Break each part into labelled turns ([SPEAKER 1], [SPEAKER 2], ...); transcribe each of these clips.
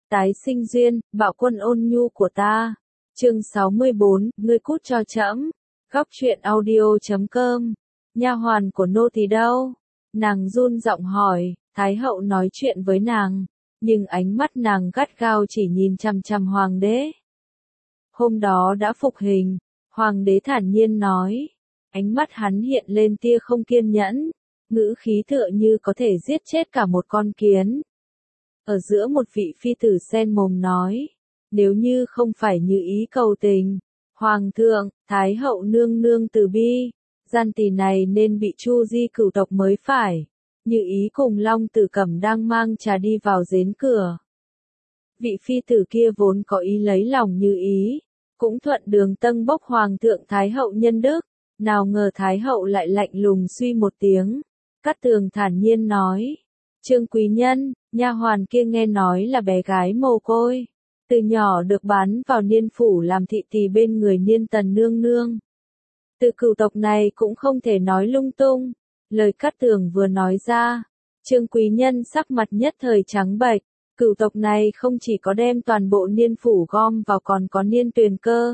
[SPEAKER 1] Tái sinh duyên, bạo quân ôn nhu của ta. Chương 64, ngươi cút cho trẫm. Góc truyện audio.com. Nha hoàn của nô tỳ đâu? Nàng run giọng hỏi. Thái hậu nói chuyện với nàng, nhưng ánh mắt nàng gắt gao chỉ nhìn chằm chằm hoàng đế. Hôm đó đã phục hình, hoàng đế thản nhiên nói. Ánh mắt hắn hiện lên tia không kiên nhẫn, ngữ khí tựa như có thể giết chết cả một con kiến. Ở giữa một vị phi tử sen mồm nói, nếu như không phải như ý cầu tình, hoàng thượng, thái hậu nương nương từ bi, gian tỳ này nên bị chu di cửu tộc mới phải. Như ý cùng Long Tử Cẩm đang mang trà đi vào giếng cửa. Vị phi tử kia vốn có ý lấy lòng Như ý, cũng thuận đường tâng bốc hoàng thượng thái hậu nhân đức, nào ngờ thái hậu lại lạnh lùng suy một tiếng. Cát Tường thản nhiên nói, Trương quý nhân, nha hoàn kia nghe nói là bé gái mồ côi, từ nhỏ được bán vào Niên phủ làm thị tỳ bên người Niên tần nương nương. Từ cửu tộc này cũng không thể nói lung tung. Lời Cát Tường vừa nói ra, Trương quý nhân sắc mặt nhất thời trắng bệch. Cửu tộc này không chỉ có đem toàn bộ Niên phủ gom vào còn có Niên Tuyền Cơ.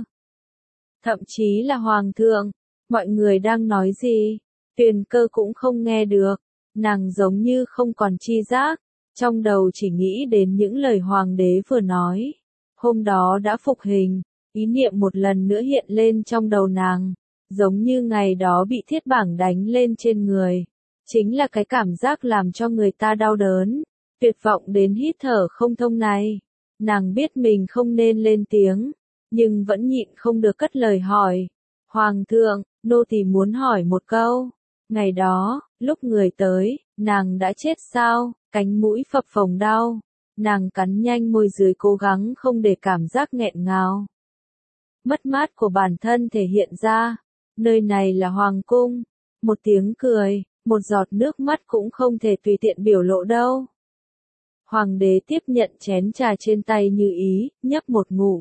[SPEAKER 1] Thậm chí là hoàng thượng, mọi người đang nói gì, Tuyền Cơ cũng không nghe được. Nàng giống như không còn chi giác, trong đầu chỉ nghĩ đến những lời hoàng đế vừa nói. Hôm đó đã phục hình, ý niệm một lần nữa hiện lên trong đầu nàng, giống như ngày đó bị thiết bảng đánh lên trên người. Chính là cái cảm giác làm cho người ta đau đớn, tuyệt vọng đến hít thở không thông này. Nàng biết mình không nên lên tiếng, nhưng vẫn nhịn không được cất lời hỏi. Hoàng thượng, nô tỳ muốn hỏi một câu. Ngày đó, lúc người tới, nàng đã chết sao? Cánh mũi phập phồng đau. Nàng cắn nhanh môi dưới cố gắng không để cảm giác nghẹn ngào. Mất mát của bản thân thể hiện ra. Nơi này là hoàng cung. Một tiếng cười, một giọt nước mắt cũng không thể tùy tiện biểu lộ đâu. Hoàng đế tiếp nhận chén trà trên tay Như ý, nhấp một ngụm.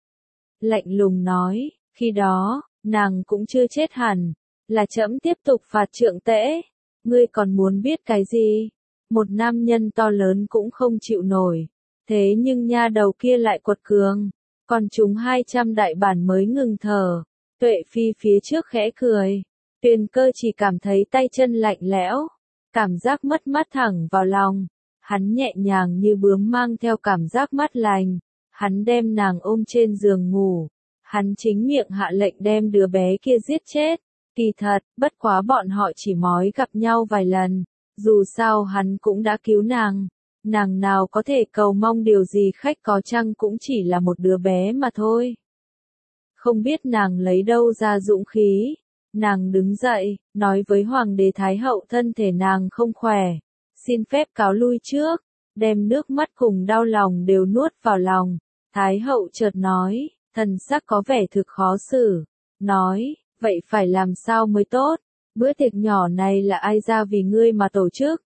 [SPEAKER 1] Lạnh lùng nói, khi đó, nàng cũng chưa chết hẳn. Là trẫm tiếp tục phạt Trượng Tễ. Ngươi còn muốn biết cái gì? Một nam nhân to lớn cũng không chịu nổi. Thế nhưng nha đầu kia lại quật cường. Còn chúng 200 đại bản mới ngừng thở. Tuệ phi phía trước khẽ cười. Tuyền Cơ chỉ cảm thấy tay chân lạnh lẽo. Cảm giác mất mát thẳng vào lòng. Hắn nhẹ nhàng như bướm mang theo cảm giác mát lành. Hắn đem nàng ôm trên giường ngủ. Hắn chính miệng hạ lệnh đem đứa bé kia giết chết. Kỳ thật, bất quá bọn họ chỉ mới gặp nhau vài lần. Dù sao hắn cũng đã cứu nàng. Nàng nào có thể cầu mong điều gì khách có chăng cũng chỉ là một đứa bé mà thôi. Không biết nàng lấy đâu ra dũng khí. Nàng đứng dậy, nói với Hoàng đế Thái hậu thân thể nàng không khỏe. Xin phép cáo lui trước. Đem nước mắt cùng đau lòng đều nuốt vào lòng. Thái hậu chợt nói, thần sắc có vẻ thực khó xử. Nói, vậy phải làm sao mới tốt? Bữa tiệc nhỏ này là ai ra vì ngươi mà tổ chức?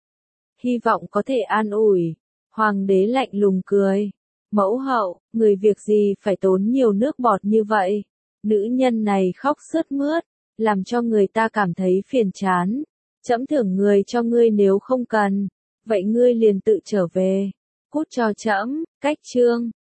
[SPEAKER 1] Hy vọng có thể an ủi. Hoàng đế lạnh lùng cười. Mẫu hậu, người việc gì phải tốn nhiều nước bọt như vậy? Nữ nhân này khóc sướt mướt, làm cho người ta cảm thấy phiền chán. Trẫm thưởng người cho ngươi nếu không cần, vậy ngươi liền tự trở về. Cút cho trẫm. Cách chương.